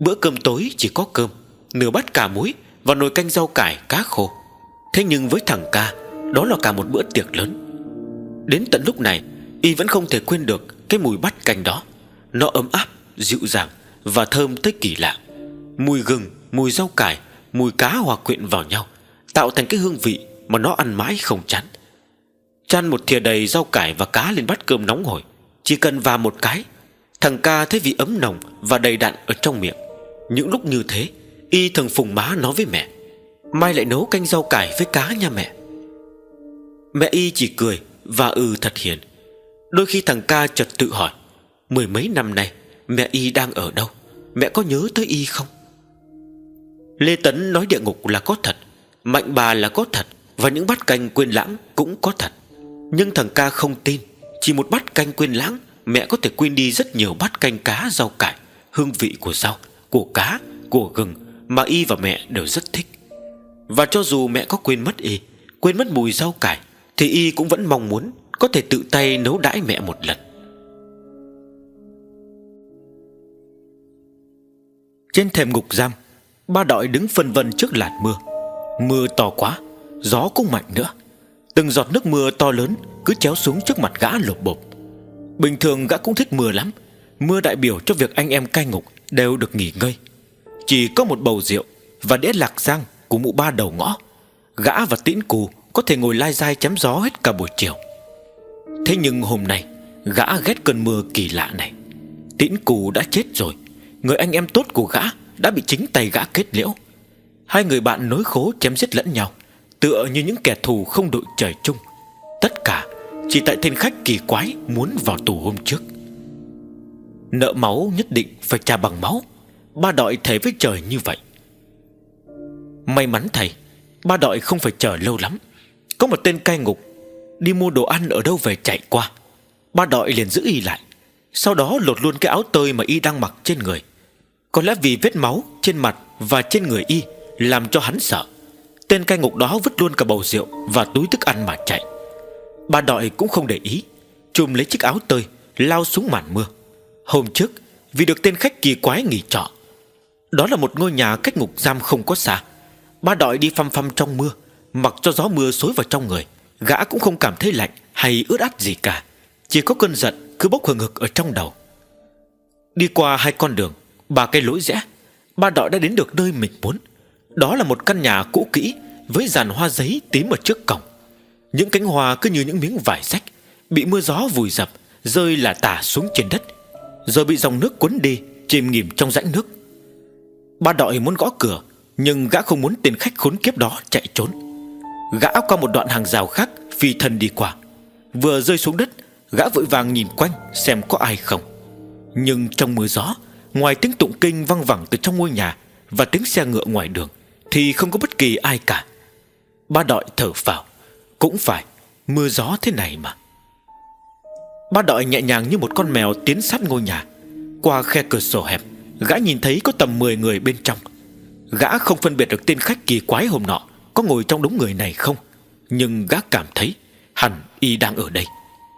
Bữa cơm tối chỉ có cơm, nửa bát cà muối và nồi canh rau cải cá khô. Thế nhưng với thằng Ca, đó là cả một bữa tiệc lớn. Đến tận lúc này, y vẫn không thể quên được cái mùi bát canh đó. Nó ấm áp, dịu dàng và thơm tới kỳ lạ. Mùi gừng, mùi rau cải, mùi cá hòa quyện vào nhau, tạo thành cái hương vị mà nó ăn mãi không chán. Chan một thìa đầy rau cải và cá lên bát cơm nóng hổi. Chỉ cần vào một cái, thằng Ca thấy vị ấm nồng và đầy đặn ở trong miệng. Những lúc như thế, y thường phùng má nói với mẹ: "Mai lại nấu canh rau cải với cá nha mẹ." Mẹ y chỉ cười và thật hiền. Đôi khi thằng Ca chợt tự hỏi: mười mấy năm nay mẹ y đang ở đâu? Mẹ có nhớ tới y không? Lê Tấn nói địa ngục là có thật, Mạnh Bà là có thật, và những bát canh quên lãng cũng có thật. Nhưng thằng Ca không tin. Chỉ một bát canh quên lãng, mẹ có thể quên đi rất nhiều bát canh cá rau cải. Hương vị của rau, của cá, của gừng mà y và mẹ đều rất thích. Và cho dù mẹ có quên mất y, quên mất mùi rau cải, thì y cũng vẫn mong muốn có thể tự tay nấu đãi mẹ một lần. Trên thềm ngục giam, Ba Đội đứng phân vân trước làn mưa. Mưa to quá, gió cũng mạnh nữa. Từng giọt nước mưa to lớn cứ chéo xuống trước mặt gã lộp bộp. Bình thường gã cũng thích mưa lắm. Mưa đại biểu cho việc anh em cai ngục đều được nghỉ ngơi. Chỉ có một bầu rượu và đĩa lạc giang của mụ Ba đầu ngõ, gã và Tĩnh Cù có thể ngồi lai dai chém gió hết cả buổi chiều. Thế nhưng hôm nay, gã ghét cơn mưa kỳ lạ này. Tĩnh Cù đã chết rồi. Người anh em tốt của gã đã bị chính tay gã kết liễu. Hai người bạn nối khố chém giết lẫn nhau, tựa như những kẻ thù không đội trời chung. Tất cả chỉ tại tên khách kỳ quái muốn vào tù hôm trước. Nợ máu nhất định phải trả bằng máu, Ba Đội thề với trời như vậy. May mắn thầy, Ba Đội không phải chờ lâu lắm. Có một tên cai ngục đi mua đồ ăn ở đâu về chạy qua. Ba Đội liền giữ y lại, sau đó lột luôn cái áo tơi mà y đang mặc trên người. Có lẽ vì vết máu trên mặt và trên người y làm cho hắn sợ, tên cai ngục đó vứt luôn cả bầu rượu và túi thức ăn mà chạy. Ba Đội cũng không để ý, chùm lấy chiếc áo tơi lao xuống màn mưa. Hôm trước, vì được tên khách kỳ quái nghỉ trọ, đó là một ngôi nhà cách ngục giam không có xa. Ba Đội đi phăm phăm trong mưa, mặc cho gió mưa xối vào trong người, gã cũng không cảm thấy lạnh hay ướt át gì cả. Chỉ có cơn giận cứ bốc hừng hực ở trong đầu. Đi qua hai con đường, ba cái lối rẽ, Ba Đội đã đến được nơi mình muốn. Đó là một căn nhà cũ kỹ với dàn hoa giấy tím ở trước cổng. Những cánh hoa cứ như những miếng vải rách, bị mưa gió vùi dập, rơi lả tả xuống trên đất, rồi bị dòng nước cuốn đi, chìm nghỉm trong rãnh nước. Ba Đội muốn gõ cửa, nhưng gã không muốn tên khách khốn kiếp đó chạy trốn. Gã qua một đoạn hàng rào khác, phi thân đi qua. Vừa rơi xuống đất, gã vội vàng nhìn quanh xem có ai không. Nhưng trong mưa gió, ngoài tiếng tụng kinh văng vẳng từ trong ngôi nhà và tiếng xe ngựa ngoài đường, thì không có bất kỳ ai cả. Ba Đội thở phào. Cũng phải, mưa gió thế này mà. Ba Đội nhẹ nhàng như một con mèo tiến sát ngôi nhà. Qua khe cửa sổ hẹp, gã nhìn thấy có tầm 10 người bên trong. Gã không phân biệt được tên khách kỳ quái hôm nọ có ngồi trong đống người này không, nhưng gã cảm thấy hẳn y đang ở đây.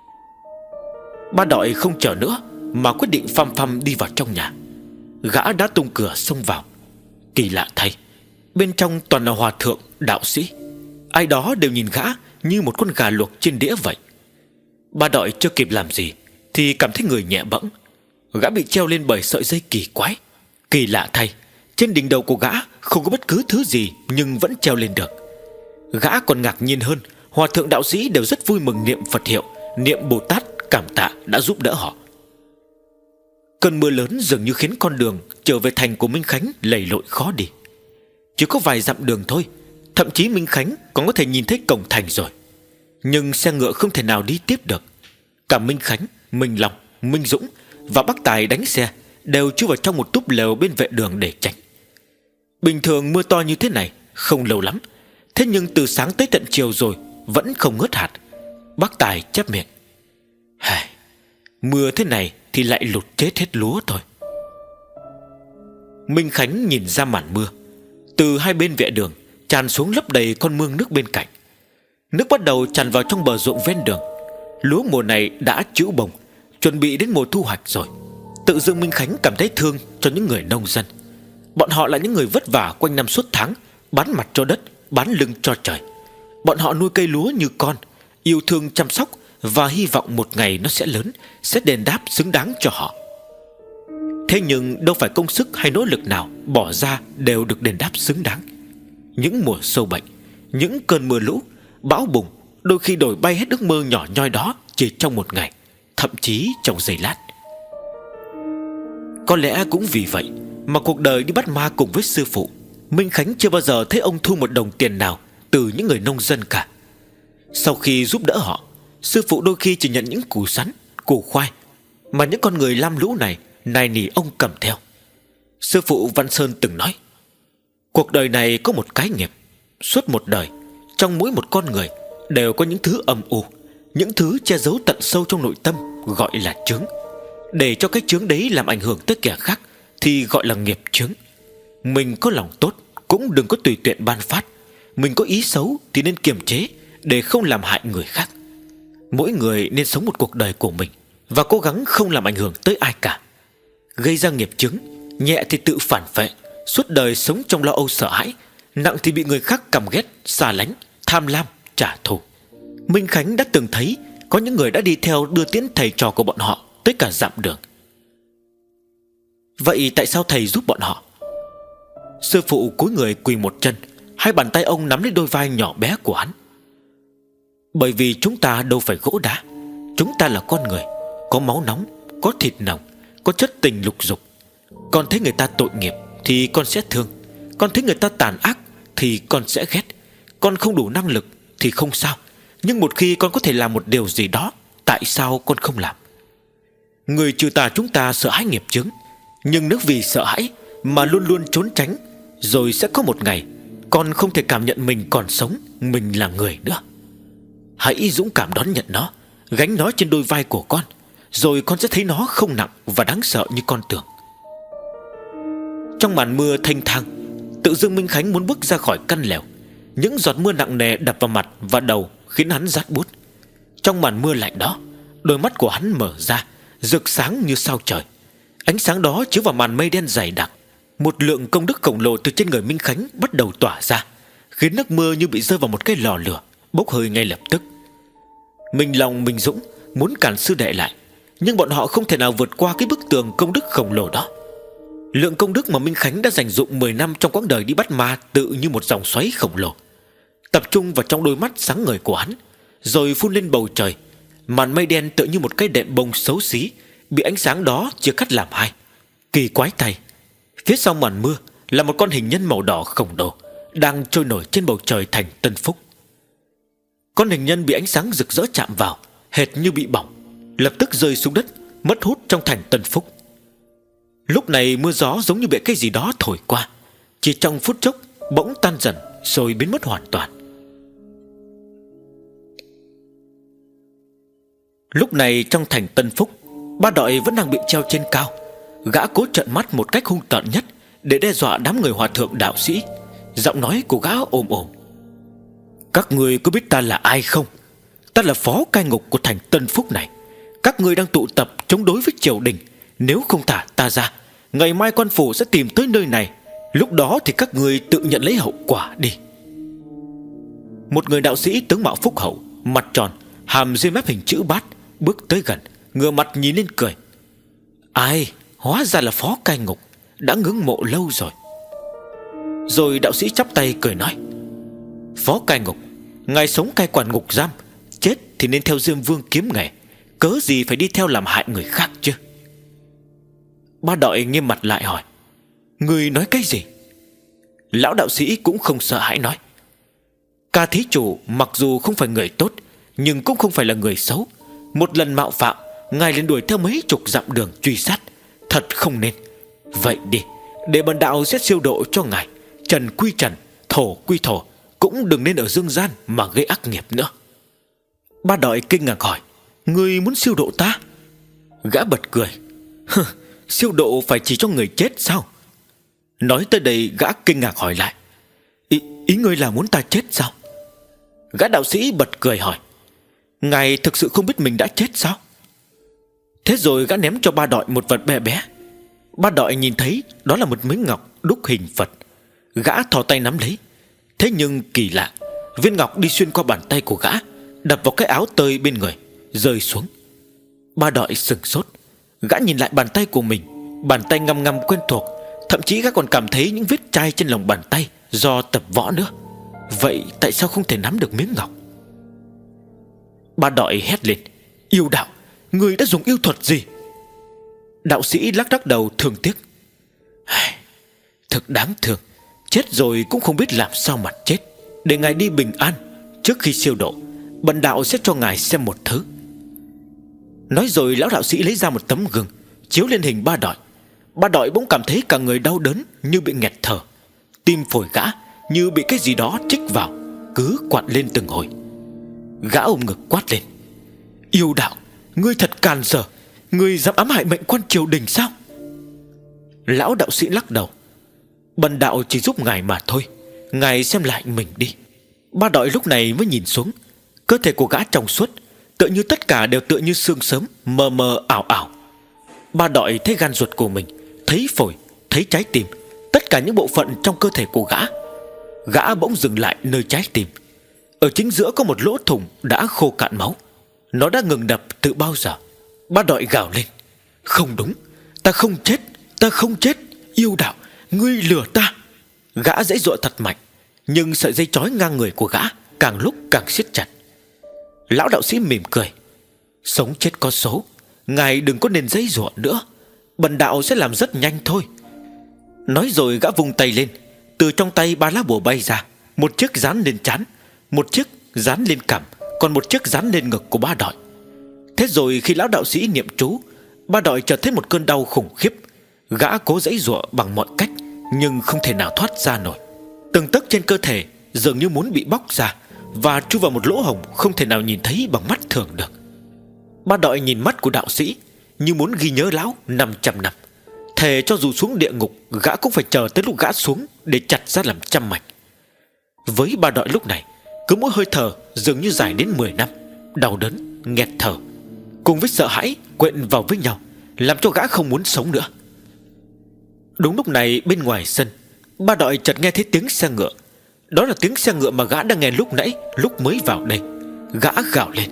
Ba Đội không chờ nữa mà quyết định phăm phăm đi vào trong nhà. Gã đã tung cửa xông vào. Kỳ lạ thay, bên trong toàn là hòa thượng, đạo sĩ. Ai đó đều nhìn gã như một con gà luộc trên đĩa vậy. Ba Đội chưa kịp làm gì thì cảm thấy người nhẹ bẫng. Gã bị treo lên bởi sợi dây kỳ quái. Kỳ lạ thay, trên đỉnh đầu của gã không có bất cứ thứ gì nhưng vẫn treo lên được. Gã còn ngạc nhiên hơn, hòa thượng đạo sĩ đều rất vui mừng niệm Phật hiệu, niệm Bồ Tát cảm tạ đã giúp đỡ họ. Cơn mưa lớn dường như khiến con đường trở về thành của Minh Khánh lầy lội khó đi. Chỉ có vài dặm đường thôi, thậm chí Minh Khánh còn có thể nhìn thấy cổng thành rồi. Nhưng xe ngựa không thể nào đi tiếp được. Cả Minh Khánh, Minh Long, Minh Dũng và Bác Tài đánh xe đều chui vào trong một túp lều bên vệ đường để tránh. Bình thường mưa to như thế này không lâu lắm, thế nhưng từ sáng tới tận chiều rồi vẫn không ngớt hạt. Bác Tài chép miệng: mưa thế này thì lại lụt chết hết lúa thôi. Minh Khánh nhìn ra màn mưa. Từ hai bên vệ đường tràn xuống lấp đầy con mương nước bên cạnh. Nước bắt đầu tràn vào trong bờ ruộng ven đường. Lúa mùa này đã trĩu bồng, chuẩn bị đến mùa thu hoạch rồi. Tự dưng Minh Khánh cảm thấy thương cho những người nông dân. Bọn họ là những người vất vả quanh năm suốt tháng, bán mặt cho đất, bán lưng cho trời. Bọn họ nuôi cây lúa như con, yêu thương chăm sóc, và hy vọng một ngày nó sẽ lớn, sẽ đền đáp xứng đáng cho họ. Thế nhưng đâu phải công sức hay nỗ lực nào bỏ ra đều được đền đáp xứng đáng. Những mùa sâu bệnh, những cơn mưa lũ, bão bùng đôi khi đổi bay hết ước mơ nhỏ nhoi đó chỉ trong một ngày, thậm chí trong giây lát. Có lẽ cũng vì vậy mà cuộc đời đi bắt ma cùng với sư phụ, Minh Khánh chưa bao giờ thấy ông thu một đồng tiền nào từ những người nông dân cả. Sau khi giúp đỡ họ, sư phụ đôi khi chỉ nhận những củ sắn, củ khoai mà những con người lam lũ này nài nỉ ông cầm theo. Sư phụ Văn Sơn từng nói, cuộc đời này có một cái nghiệp. Suốt một đời, trong mỗi một con người đều có những thứ âm u, những thứ che giấu tận sâu trong nội tâm, gọi là chướng. Để cho cái chướng đấy làm ảnh hưởng tới kẻ khác thì gọi là nghiệp chướng. Mình có lòng tốt cũng đừng có tùy tiện ban phát. Mình có ý xấu thì nên kiềm chế để không làm hại người khác. Mỗi người nên sống một cuộc đời của mình và cố gắng không làm ảnh hưởng tới ai cả. Gây ra nghiệp chướng, nhẹ thì tự phản phệ, suốt đời sống trong lo âu sợ hãi, nặng thì bị người khác căm ghét, xa lánh, tham lam, trả thù. Minh Khánh đã từng thấy có những người đã đi theo đưa tiễn thầy trò của bọn họ tới cả dặm đường. Vậy tại sao thầy giúp bọn họ? Sư phụ cúi người quỳ một chân, hai bàn tay ông nắm lấy đôi vai nhỏ bé của hắn. Bởi vì chúng ta đâu phải gỗ đá. Chúng ta là con người, có máu nóng, có thịt nồng, có chất tình lục dục. Con thấy người ta tội nghiệp thì con sẽ thương. Con thấy người ta tàn ác thì con sẽ ghét. Con không đủ năng lực thì không sao. Nhưng một khi con có thể làm một điều gì đó, tại sao con không làm? Người trừ tà chúng ta sợ hãi nghiệp chướng, nhưng nếu vì sợ hãi mà luôn luôn trốn tránh, rồi sẽ có một ngày con không thể cảm nhận mình còn sống, mình là người nữa. Hãy dũng cảm đón nhận nó, gánh nó trên đôi vai của con, rồi con sẽ thấy nó không nặng và đáng sợ như con tưởng. Trong màn mưa thênh thang, tự dưng Minh Khánh muốn bước ra khỏi căn lều. Những giọt mưa nặng nề đập vào mặt và đầu khiến hắn rát buốt. Trong màn mưa lạnh đó, đôi mắt của hắn mở ra, rực sáng như sao trời. Ánh sáng đó chiếu vào màn mây đen dày đặc. Một lượng công đức khổng lồ từ trên người Minh Khánh bắt đầu tỏa ra, khiến nước mưa như bị rơi vào một cái lò lửa, bốc hơi ngay lập tức. Mình lòng mình dũng muốn cản sư đệ lại, nhưng bọn họ không thể nào vượt qua cái bức tường công đức khổng lồ đó. Lượng công đức mà Minh Khánh đã dành dụm 10 năm trong quãng đời đi bắt ma tự như một dòng xoáy khổng lồ, tập trung vào trong đôi mắt sáng ngời của hắn, rồi phun lên bầu trời. Màn mây đen tựa như một cái đệm bông xấu xí bị ánh sáng đó chia cắt làm hai. Kỳ quái thay, phía sau màn mưa là một con hình nhân màu đỏ khổng lồ đang trôi nổi trên bầu trời thành Tân Phúc. Con hình nhân bị ánh sáng rực rỡ chạm vào, hệt như bị bỏng, lập tức rơi xuống đất, mất hút trong thành Tân Phúc. Lúc này mưa gió giống như bị cái gì đó thổi qua, chỉ trong phút chốc bỗng tan dần rồi biến mất hoàn toàn. Lúc này trong thành Tân Phúc, Ba Đội vẫn đang bị treo trên cao. Gã cố trợn mắt một cách hung tợn nhất để đe dọa đám người hòa thượng đạo sĩ. Giọng nói của gã ồm ồm: "Các người có biết ta là ai không? Ta là phó cai ngục của thành Tân Phúc này. Các người đang tụ tập chống đối với triều đình. Nếu không thả ta ra, ngày mai quan phủ sẽ tìm tới nơi này. Lúc đó thì các người tự nhận lấy hậu quả đi." Một người đạo sĩ tướng mạo phúc hậu, mặt tròn, hàm dưới mép hình chữ bát, bước tới gần, ngửa mặt nhìn lên cười: "Ai, hóa ra là phó cai ngục, đã ngưỡng mộ lâu rồi." Rồi đạo sĩ chắp tay cười nói: "Phó cai ngục, ngài sống cai quản ngục giam, chết thì nên theo Diêm Vương kiếm nghề, cớ gì phải đi theo làm hại người khác chứ?" Ba Đội nghiêm mặt lại hỏi: "Người nói cái gì?" Lão đạo sĩ cũng không sợ hãi nói: "Ca thí chủ mặc dù không phải người tốt, nhưng cũng không phải là người xấu. Một lần mạo phạm, ngài liền đuổi theo mấy chục dặm đường truy sát, thật không nên. Vậy đi, để bần đạo sẽ siêu độ cho ngài. Trần quy trần, thổ quy thổ, cũng đừng nên ở dương gian mà gây ác nghiệp nữa." Ba Đội kinh ngạc hỏi: "Ngươi muốn siêu độ ta?" Gã bật cười: "Siêu độ phải chỉ cho người chết sao?" Nói tới đây gã kinh ngạc hỏi lại: Ý ngươi là muốn ta chết sao?" Gã đạo sĩ bật cười hỏi: "Ngài thực sự không biết mình đã chết sao?" Thế rồi gã ném cho Ba Đội một vật bé bé. Ba Đọi nhìn thấy đó là một miếng ngọc đúc hình Phật. Gã thò tay nắm lấy. Thế nhưng kỳ lạ, viên ngọc đi xuyên qua bàn tay của gã, đập vào cái áo tơi bên người, rơi xuống. Ba Đọi sửng sốt. Gã nhìn lại bàn tay của mình. Bàn tay ngăm ngăm quen thuộc. Thậm chí gã còn cảm thấy những vết chai trên lòng bàn tay do tập võ nữa. Vậy tại sao không thể nắm được miếng ngọc? Ba Đọi hét lên: Yêu đạo, ngươi đã dùng yêu thuật gì? Đạo sĩ lắc lắc đầu thương tiếc: Thật đáng thương. Chết rồi cũng không biết làm sao mà chết. Để ngài đi bình an. Trước khi siêu độ, bần đạo sẽ cho ngài xem một thứ. Nói rồi lão đạo sĩ lấy ra một tấm gương, chiếu lên hình Ba Đọi. Ba Đọi bỗng cảm thấy cả người đau đớn, như bị nghẹt thở. Tim phổi gã như bị cái gì đó chích vào, cứ quặn lên từng hồi. Gã ôm ngực quát lên: Yêu đạo, ngươi thật càn rỡ. Ngươi dám ám hại mệnh quan triều đình sao? Lão đạo sĩ lắc đầu: Bần đạo chỉ giúp ngài mà thôi. Ngài xem lại mình đi. Ba Đọi lúc này mới nhìn xuống. Cơ thể của gã trong suốt, tựa như tất cả đều tựa như sương sớm, mờ mờ ảo ảo. Ba Đọi thấy gan ruột của mình, thấy phổi, thấy trái tim, tất cả những bộ phận trong cơ thể của gã. Gã bỗng dừng lại nơi trái tim. Ở chính giữa có một lỗ thủng đã khô cạn máu. Nó đã ngừng đập từ bao giờ. Ba Đọi gào lên: Không đúng, ta không chết, ta không chết. Yêu đạo, ngươi lừa ta. Gã giãy giụa thật mạnh, nhưng sợi dây trói ngang người của gã càng lúc càng siết chặt. Lão đạo sĩ mỉm cười: Sống chết có số, ngài đừng có nên giãy giụa nữa. Bần đạo sẽ làm rất nhanh thôi. Nói rồi gã vung tay lên. Từ trong tay 3 lá bùa bay ra. Một chiếc dán lên trán, một chiếc dán lên cằm, còn một chiếc dán lên ngực của Ba Đọi. Thế rồi khi lão đạo sĩ niệm chú, Ba Đọi chợt thấy một cơn đau khủng khiếp. Gã cố giãy giụa bằng mọi cách, nhưng không thể nào thoát ra nổi. Từng tấc trên cơ thể dường như muốn bị bóc ra và chui vào một lỗ hổng không thể nào nhìn thấy bằng mắt thường được. Ba Đọi nhìn mắt của đạo sĩ như muốn ghi nhớ lão 500 năm. Thề cho dù xuống địa ngục, gã cũng phải chờ tới lúc gã xuống để chặt ra làm trăm mảnh. Với Ba Đọi lúc này, cứ mỗi hơi thở dường như dài đến 10 năm. Đau đớn, nghẹt thở cùng với sợ hãi quện vào với nhau, làm cho gã không muốn sống nữa. Đúng lúc này bên ngoài sân, Ba Đọi chợt nghe thấy tiếng xe ngựa. Đó là tiếng xe ngựa mà gã đang nghe lúc nãy, lúc mới vào đây. Gã gào lên: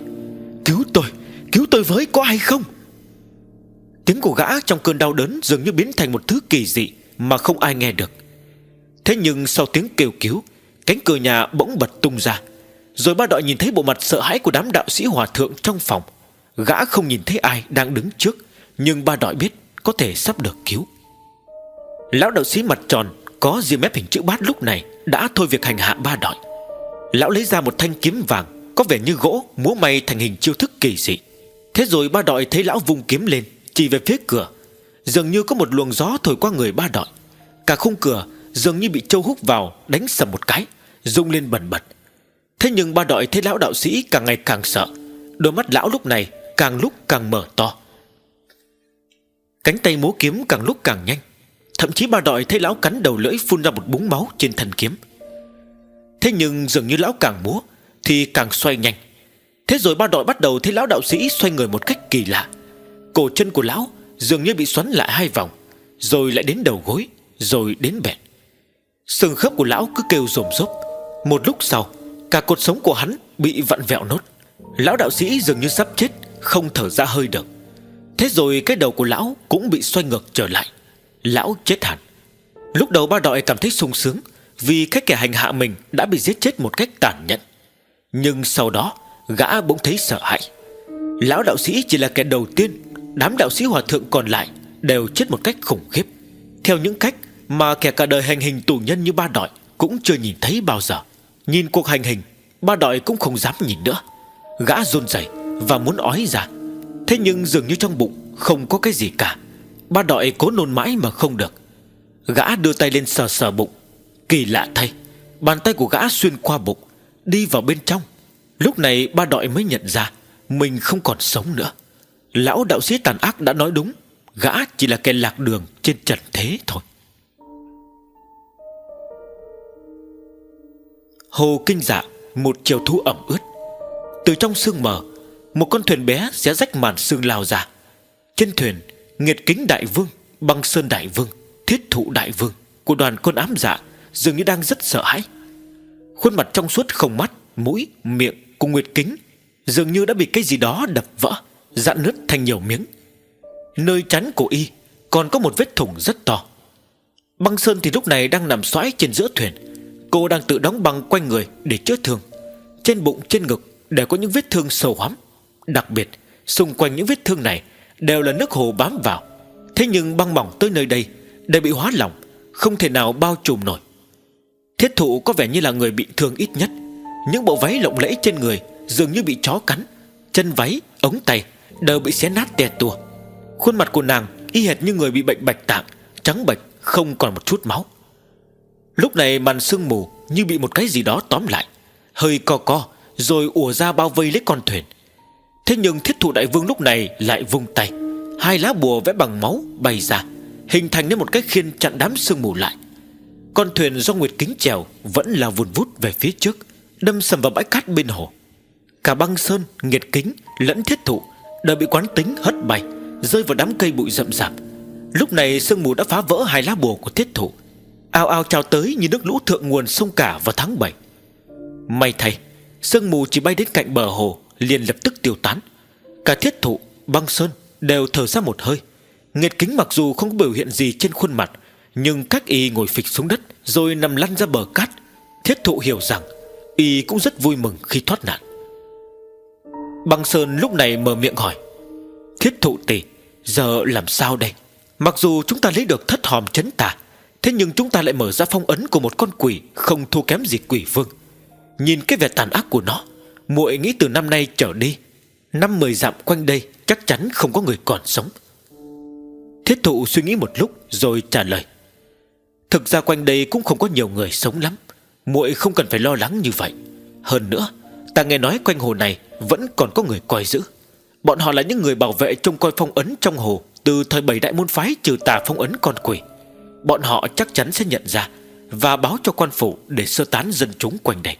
Cứu tôi với, có hay không? Tiếng của gã trong cơn đau đớn dường như biến thành một thứ kỳ dị mà không ai nghe được. Thế nhưng sau tiếng kêu cứu, cánh cửa nhà bỗng bật tung ra. Rồi Ba Đọi nhìn thấy bộ mặt sợ hãi của đám đạo sĩ hòa thượng trong phòng. Gã không nhìn thấy ai đang đứng trước, nhưng Ba Đọi biết có thể sắp được cứu. Lão đạo sĩ mặt tròn có ria mép hình chữ bát lúc này đã thôi việc hành hạ Ba Đọi. Lão lấy ra một thanh kiếm vàng có vẻ như gỗ, múa may thành hình chiêu thức kỳ dị. Thế rồi Ba Đọi thấy lão vung kiếm lên, chỉ về phía cửa. Dường như có một luồng gió thổi qua người Ba Đọi. Cả khung cửa dường như bị trâu hút vào, đánh sầm một cái, rung lên bần bật. Thế nhưng Ba Đọi thấy lão đạo sĩ càng ngày càng sợ. Đôi mắt lão lúc này càng lúc càng mở to, cánh tay múa kiếm càng lúc càng nhanh. Thậm chí Ba Đọi thấy lão cắn đầu lưỡi phun ra một búng máu trên thân kiếm. Thế nhưng dường như lão càng múa thì càng xoay nhanh. Thế rồi Ba Đọi bắt đầu thấy lão đạo sĩ xoay người một cách kỳ lạ. Cổ chân của lão dường như bị xoắn lại 2 vòng, rồi lại đến đầu gối, rồi đến bẹn. Xương khớp của lão cứ kêu rồm rốp. Một lúc sau, cả cột sống của hắn bị vặn vẹo nốt. Lão đạo sĩ dường như sắp chết, không thở ra hơi được. Thế rồi cái đầu của lão cũng bị xoay ngược trở lại. Lão chết hẳn. Lúc đầu Ba Đọi cảm thấy sung sướng vì cái kẻ hành hạ mình đã bị giết chết một cách tàn nhẫn. Nhưng sau đó gã bỗng thấy sợ hãi. Lão đạo sĩ chỉ là kẻ đầu tiên. Đám đạo sĩ hòa thượng còn lại đều chết một cách khủng khiếp, theo những cách mà kẻ cả đời hành hình tù nhân như Ba Đọi cũng chưa nhìn thấy bao giờ. Nhìn cuộc hành hình, Ba Đọi cũng không dám nhìn nữa. Gã run rẩy và muốn ói ra. Thế nhưng dường như trong bụng không có cái gì cả. Ba Đọi cố nôn mãi mà không được. Gã đưa tay lên sờ sờ bụng. Kỳ lạ thay, bàn tay của gã xuyên qua bụng, đi vào bên trong. Lúc này Ba Đọi mới nhận ra mình không còn sống nữa. Lão đạo sĩ tàn ác đã nói đúng. Gã chỉ là kẻ lạc đường trên trần thế thôi. Hồ Kinh Dạ, một chiều thu ẩm ướt. Từ trong sương mờ, một con thuyền bé xé rách màn sương lao ra. Trên thuyền, Nghiệt Kính Đại Vương Băng Sơn Đại Vương, Thiết Thụ Đại Vương của đoàn con ám dạ dường như đang rất sợ hãi. Khuôn mặt trong suốt không mắt, mũi, miệng cùng nguyệt kính dường như đã bị cái gì đó đập vỡ, rạn nứt thành nhiều miếng. Nơi trán của y còn có một vết thủng rất to. Băng Sơn thì lúc này đang nằm xoáy trên giữa thuyền. Cô đang tự đóng băng quanh người để chữa thương. Trên bụng, trên ngực đều có những vết thương sâu hoắm. Đặc biệt xung quanh những vết thương này đều là nước hồ bám vào. Thế nhưng băng mỏng tới nơi đây đều bị hóa lỏng, không thể nào bao trùm nổi. Thiết Thụ có vẻ như là người bị thương ít nhất. Những bộ váy lộng lẫy trên người dường như bị chó cắn. Chân váy, ống tay đều bị xé nát tè tua. Khuôn mặt của nàng y hệt như người bị bệnh bạch tạng, trắng bệch, không còn một chút máu. Lúc này màn sương mù như bị một cái gì đó tóm lại, hơi co co rồi ùa ra bao vây lấy con thuyền. Thế nhưng Thiết Thụ Đại Vương lúc này lại vung tay, hai lá bùa vẽ bằng máu bay ra, hình thành nên một cái khiên chặn đám sương mù lại. Con thuyền do Nguyệt Kính chèo vẫn là vùn vút về phía trước, đâm sầm vào bãi cát bên hồ. Cả Băng Sơn, Nguyệt Kính lẫn Thiết Thụ đều bị quán tính hất bay, rơi vào đám cây bụi rậm rạp. Lúc này sương mù đã phá vỡ hai lá bùa của Thiết Thụ, ao ao trào tới như nước lũ thượng nguồn sông cả vào tháng 7. May thay, sương mù chỉ bay đến cạnh bờ hồ liền lập tức tiêu tán. Cả Thiết Thụ, Băng Sơn đều thở ra một hơi. Nguyệt Kính mặc dù không có biểu hiện gì trên khuôn mặt, nhưng cách y ngồi phịch xuống đất rồi nằm lăn ra bờ cát, Thiết Thụ hiểu rằng y cũng rất vui mừng khi thoát nạn. Băng Sơn lúc này mở miệng hỏi: Thiết Thụ tỷ, giờ làm sao đây? Mặc dù chúng ta lấy được thất hòm trấn tà, thế nhưng chúng ta lại mở ra phong ấn của một con quỷ không thua kém gì quỷ vương. Nhìn cái vẻ tàn ác của nó, muội nghĩ từ năm nay trở đi, 5-10 dặm quanh đây chắc chắn không có người còn sống. Thiết Thụ suy nghĩ một lúc rồi trả lời: Thực ra quanh đây cũng không có nhiều người sống lắm, muội không cần phải lo lắng như vậy. Hơn nữa, ta nghe nói quanh hồ này vẫn còn có người coi giữ. Bọn họ là những người bảo vệ trông coi phong ấn trong hồ từ thời 7 đại môn phái trừ tà phong ấn con quỷ. Bọn họ chắc chắn sẽ nhận ra và báo cho quan phủ để sơ tán dân chúng quanh đây.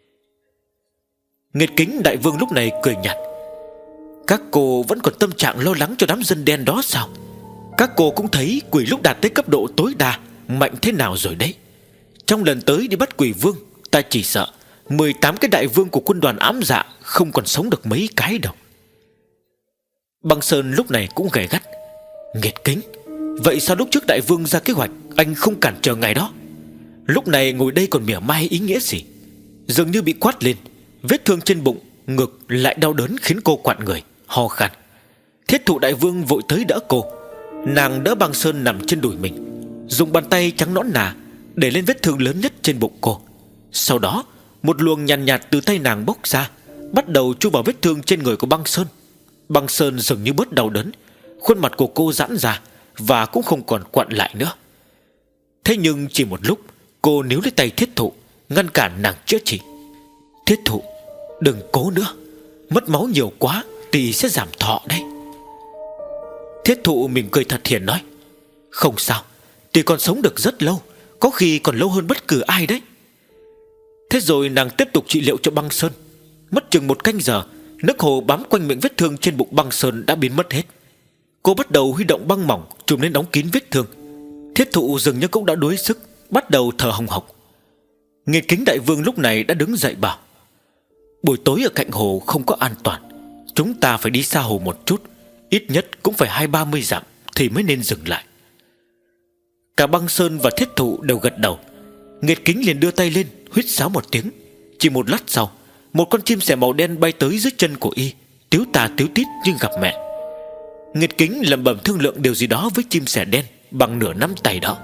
Nguyệt Kính Đại Vương lúc này cười nhạt: Các cô vẫn còn tâm trạng lo lắng cho đám dân đen đó sao? Các cô cũng thấy quỷ lúc đạt tới cấp độ tối đa mạnh thế nào rồi đấy. Trong lần tới đi bắt quỷ vương, ta chỉ sợ 18 cái đại vương của quân đoàn ám dạ không còn sống được mấy cái đâu. Băng Sơn lúc này cũng gay gắt: Nguyệt Kính, vậy sao lúc trước đại vương ra kế hoạch anh không cản trở ngày đó? Lúc này ngồi đây còn mỉa mai ý nghĩa gì? Dường như bị quát lên, vết thương trên bụng, ngực lại đau đớn khiến cô quặn người, ho khan. Thiết Thụ Đại Vương vội tới đỡ cô. Nàng đỡ Băng Sơn nằm trên đùi mình, dùng bàn tay trắng nõn nà để lên vết thương lớn nhất trên bụng cô. Sau đó một luồng nhàn nhạt từ tay nàng bốc ra, bắt đầu chui vào vết thương trên người của Băng Sơn. Băng Sơn dường như bớt đau đớn, khuôn mặt của cô giãn ra và cũng không còn quặn lại nữa. Thế nhưng chỉ một lúc, cô níu lấy tay Thiết Thụ, ngăn cản nàng chữa trị. Thiết Thụ, đừng cố nữa, mất máu nhiều quá thì sẽ giảm thọ đấy. Thiết Thụ mỉm cười thật hiền nói: Không sao, tỷ còn sống được rất lâu, có khi còn lâu hơn bất cứ ai đấy. Thế rồi nàng tiếp tục trị liệu cho Băng Sơn. Mất chừng 1 canh giờ, nước hồ bám quanh miệng vết thương trên bụng Băng Sơn đã biến mất hết. Cô bắt đầu huy động băng mỏng trùm lên đóng kín vết thương. Thiết Thụ dường như cũng đã đuối sức, bắt đầu thở hồng hộc. Nguyệt Kính Đại Vương lúc này đã đứng dậy bảo: Buổi tối ở cạnh hồ không có an toàn, chúng ta phải đi xa hồ một chút, ít nhất cũng phải 20-30 dặm thì mới nên dừng lại. Cả Băng Sơn và Thiết Thụ đều gật đầu. Nguyệt Kính liền đưa tay lên huýt sáo một tiếng. Chỉ một lát sau, một con chim sẻ màu đen bay tới dưới chân của y, tiếu tà tiếu tít như gặp mẹ. Nguyệt Kính lẩm bẩm thương lượng điều gì đó với chim sẻ đen bằng nửa nắm tay đó.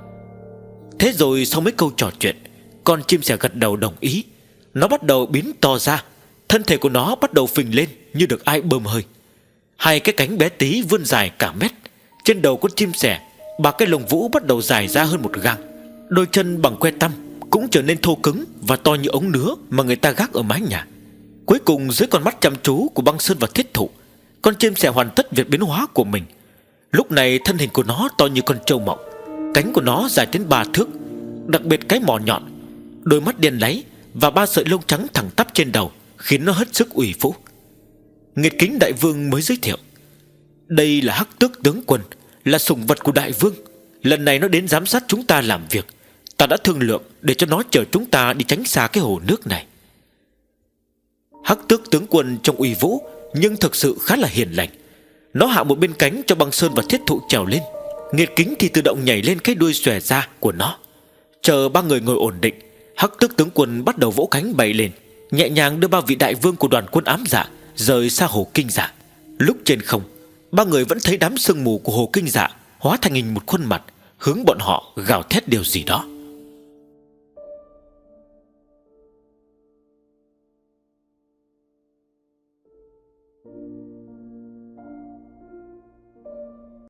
Thế rồi sau mấy câu trò chuyện, con chim sẻ gật đầu đồng ý. Nó bắt đầu biến to ra, thân thể của nó bắt đầu phình lên như được ai bơm hơi. 2 cái cánh bé tí vươn dài cả mét. Trên đầu con chim sẻ, 3 cái lông vũ bắt đầu dài ra hơn 1 gang. Đôi chân bằng que tăm cũng trở nên thô cứng và to như ống nứa mà người ta gác ở mái nhà. Cuối cùng dưới con mắt chăm chú của Băng Sơn và Thiết Thụ, con chim sẻ hoàn tất việc biến hóa của mình. Lúc này thân hình của nó to như con trâu mộng, cánh của nó dài đến 3 thước, đặc biệt cái mỏ nhọn, đôi mắt đen láy và 3 sợi lông trắng thẳng tắp trên đầu khiến nó hết sức uy vũ. Nguyệt Kính Đại Vương mới giới thiệu: Đây là Hắc Tước tướng quân, là sủng vật của đại vương. Lần này nó đến giám sát chúng ta làm việc. Ta đã thương lượng để cho nó chở chúng ta đi tránh xa cái hồ nước này. Hắc Tước tướng quân trông uy vũ, nhưng thực sự khá là hiền lành. Nó hạ một bên cánh cho Băng Sơn và Thiết Thụ trèo lên. Nghiệt Kính thì tự động nhảy lên cái đuôi xòe ra của nó. Chờ ba người ngồi ổn định, Hắc Tước tướng quân bắt đầu vỗ cánh bay lên, nhẹ nhàng đưa ba vị đại vương của đoàn quân ám dạ rời xa hồ Kinh Dạ. Lúc trên không, ba người vẫn thấy đám sương mù của hồ Kinh Dạ hóa thành hình một khuôn mặt, hướng bọn họ gào thét điều gì đó.